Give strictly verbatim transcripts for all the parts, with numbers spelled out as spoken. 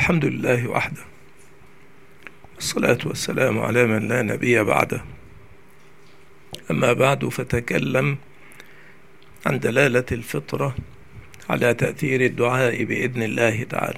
الحمد لله وحده، والصلاة والسلام على من لا نبي بعده. أما بعد، فتكلم عن دلالة الفطرة على تأثير الدعاء بإذن الله تعالى.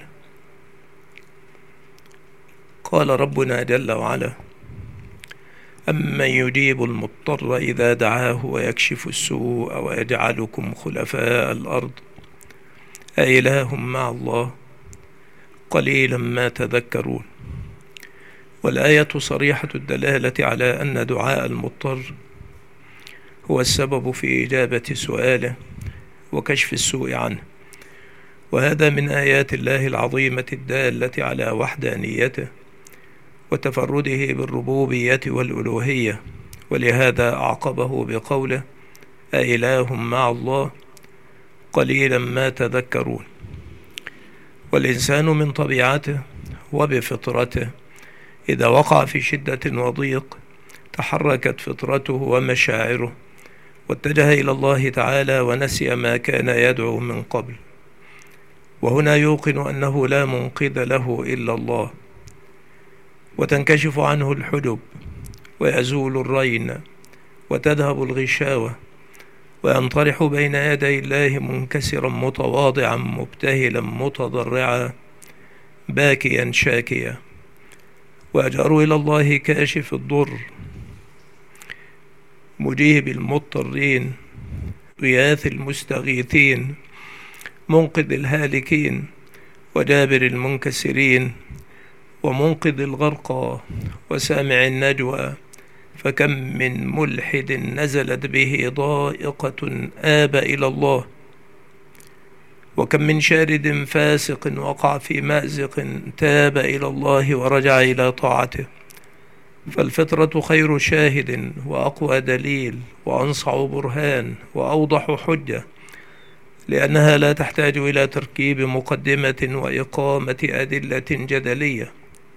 قال ربنا جل وعلا: أمن يجيب المضطر إذا دعاه ويكشف السوء ويجعلكم خلفاء الأرض أإله مع الله قليلا ما تذكرون. والآية صريحة الدلالة على أن دعاء المضطر هو السبب في إجابة سؤاله وكشف السوء عنه، وهذا من آيات الله العظيمة الدالة على وحدانيته وتفرده بالربوبية والألوهية. ولهذا أعقبه بقوله: أإله مع الله قليلا ما تذكرون. والإنسان من طبيعته وبفطرته إذا وقع في شدة وضيق تحركت فطرته ومشاعره واتجه إلى الله تعالى ونسي ما كان يدعو من قبل. وهنا يوقن أنه لا منقذ له إلا الله، وتنكشف عنه الحجب ويزول الرين وتذهب الغشاوة، وينطرح بين يدي الله منكسرا متواضعا مبتهلا متضرعا باكيا شاكيا، وأجأر إلى الله كاشف الضر مجيب المضطرين غياث المستغيثين منقذ الهالكين وجابر المنكسرين ومنقذ الغرقى وسامع النجوى. فكم من ملحد نزلت به ضائقة آب إلى الله، وكم من شارد فاسق وقع في مأزق تاب إلى الله ورجع إلى طاعته. فالفطرة خير شاهد وأقوى دليل وأنصع برهان وأوضح حجة، لأنها لا تحتاج إلى تركيب مقدمة وإقامة أدلة جدلية،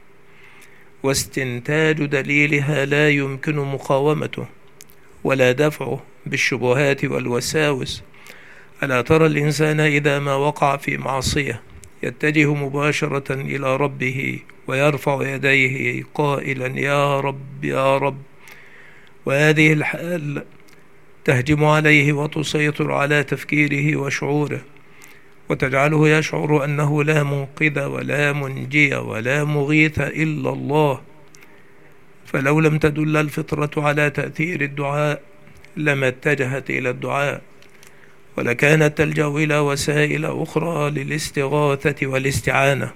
واستنتاج دليلها لا يمكن مقاومته ولا دفعه بالشبهات والوساوس. ألا ترى الإنسان إذا ما وقع في معصية يتجه مباشرة إلى ربه ويرفع يديه قائلا: يا رب يا رب، وهذه الحال تهجم عليه وتسيطر على تفكيره وشعوره، وتجعله يشعر أنه لا منقذ ولا منجي ولا مغيث إلا الله. فلو لم تدل الفطرة على تأثير الدعاء لما اتجهت إلى الدعاء، ولكانت تلجأ إلى وسائل أخرى للاستغاثة والاستعانة.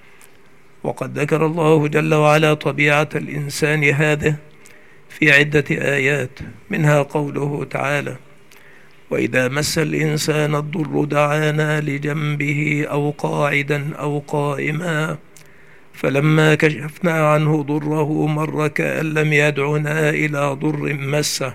وقد ذكر الله جل وعلا طبيعة الإنسان هذه في عدة آيات، منها قوله تعالى: وإذا مس الإنسان الضر دعانا لجنبه أو قاعدا أو قائما فلما كشفنا عنه ضره مر كأن لم يدعنا إلى ضر مسه.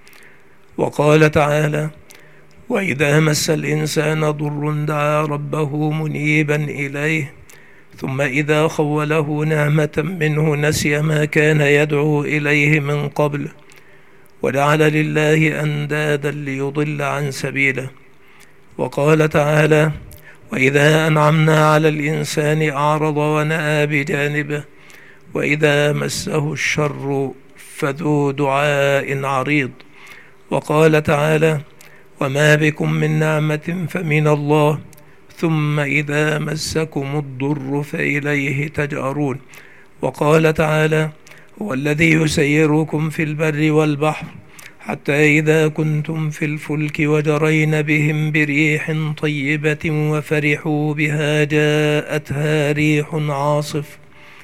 وقال تعالى: وإذا مس الإنسان ضر دعا ربه منيبا إليه ثم إذا خوله نعمة منه نسي ما كان يدعو إليه من قبل وجعل لله أندادا ليضل عن سبيله. وقال تعالى: وإذا أنعمنا على الإنسان أعرض ونأى بجانبه وإذا مسه الشر فذو دعاء عريض. وقال تعالى: وما بكم من نعمة فمن الله ثم إذا مسكم الضر فإليه تجأرون. وقال تعالى: هو الذي يسيركم في البر والبحر حتى إذا كنتم في الفلك وجرين بهم بريح طيبة وفرحوا بها جاءتها ريح عاصف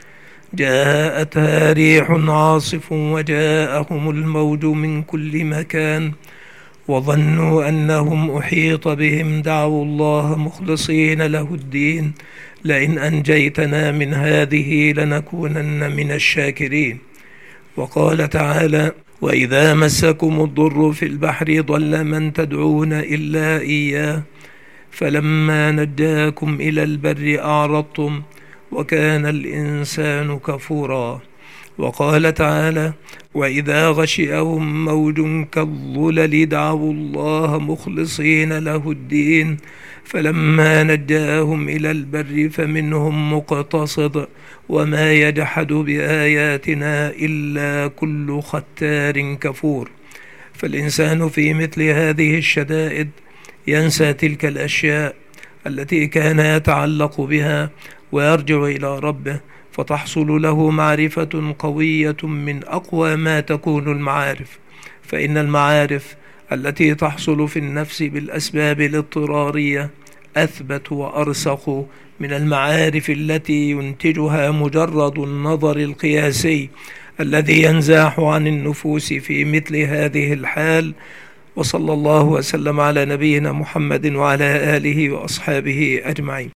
جاءتها ريح عاصف وجاءهم الموج من كل مكان وظنوا أنهم أحيط بهم دعوا الله مخلصين له الدين لئن أنجيتنا من هذه لنكونن من الشاكرين. وقال تعالى: وإذا مسكم الضر في البحر ضل من تدعون إلا إياه فلما نجاكم إلى البر أعرضتم وكان الإنسان كفورا. وقال تعالى: وإذا غشيهم موج كالظلل دعوا الله مخلصين له الدين فلما نجاهم إلى البر فمنهم مقتصد وما يجحد بآياتنا إلا كل ختار كفور. فالإنسان في مثل هذه الشدائد ينسى تلك الأشياء التي كان يتعلق بها ويرجع إلى ربه، فتحصل له معرفة قوية من أقوى ما تكون المعارف. فإن المعارف التي تحصل في النفس بالأسباب الاضطرارية أثبت وأرسخ من المعارف التي ينتجها مجرد النظر القياسي الذي ينزاح عن النفوس في مثل هذه الحال. وصلى الله وسلم على نبينا محمد وعلى آله وأصحابه أجمعين.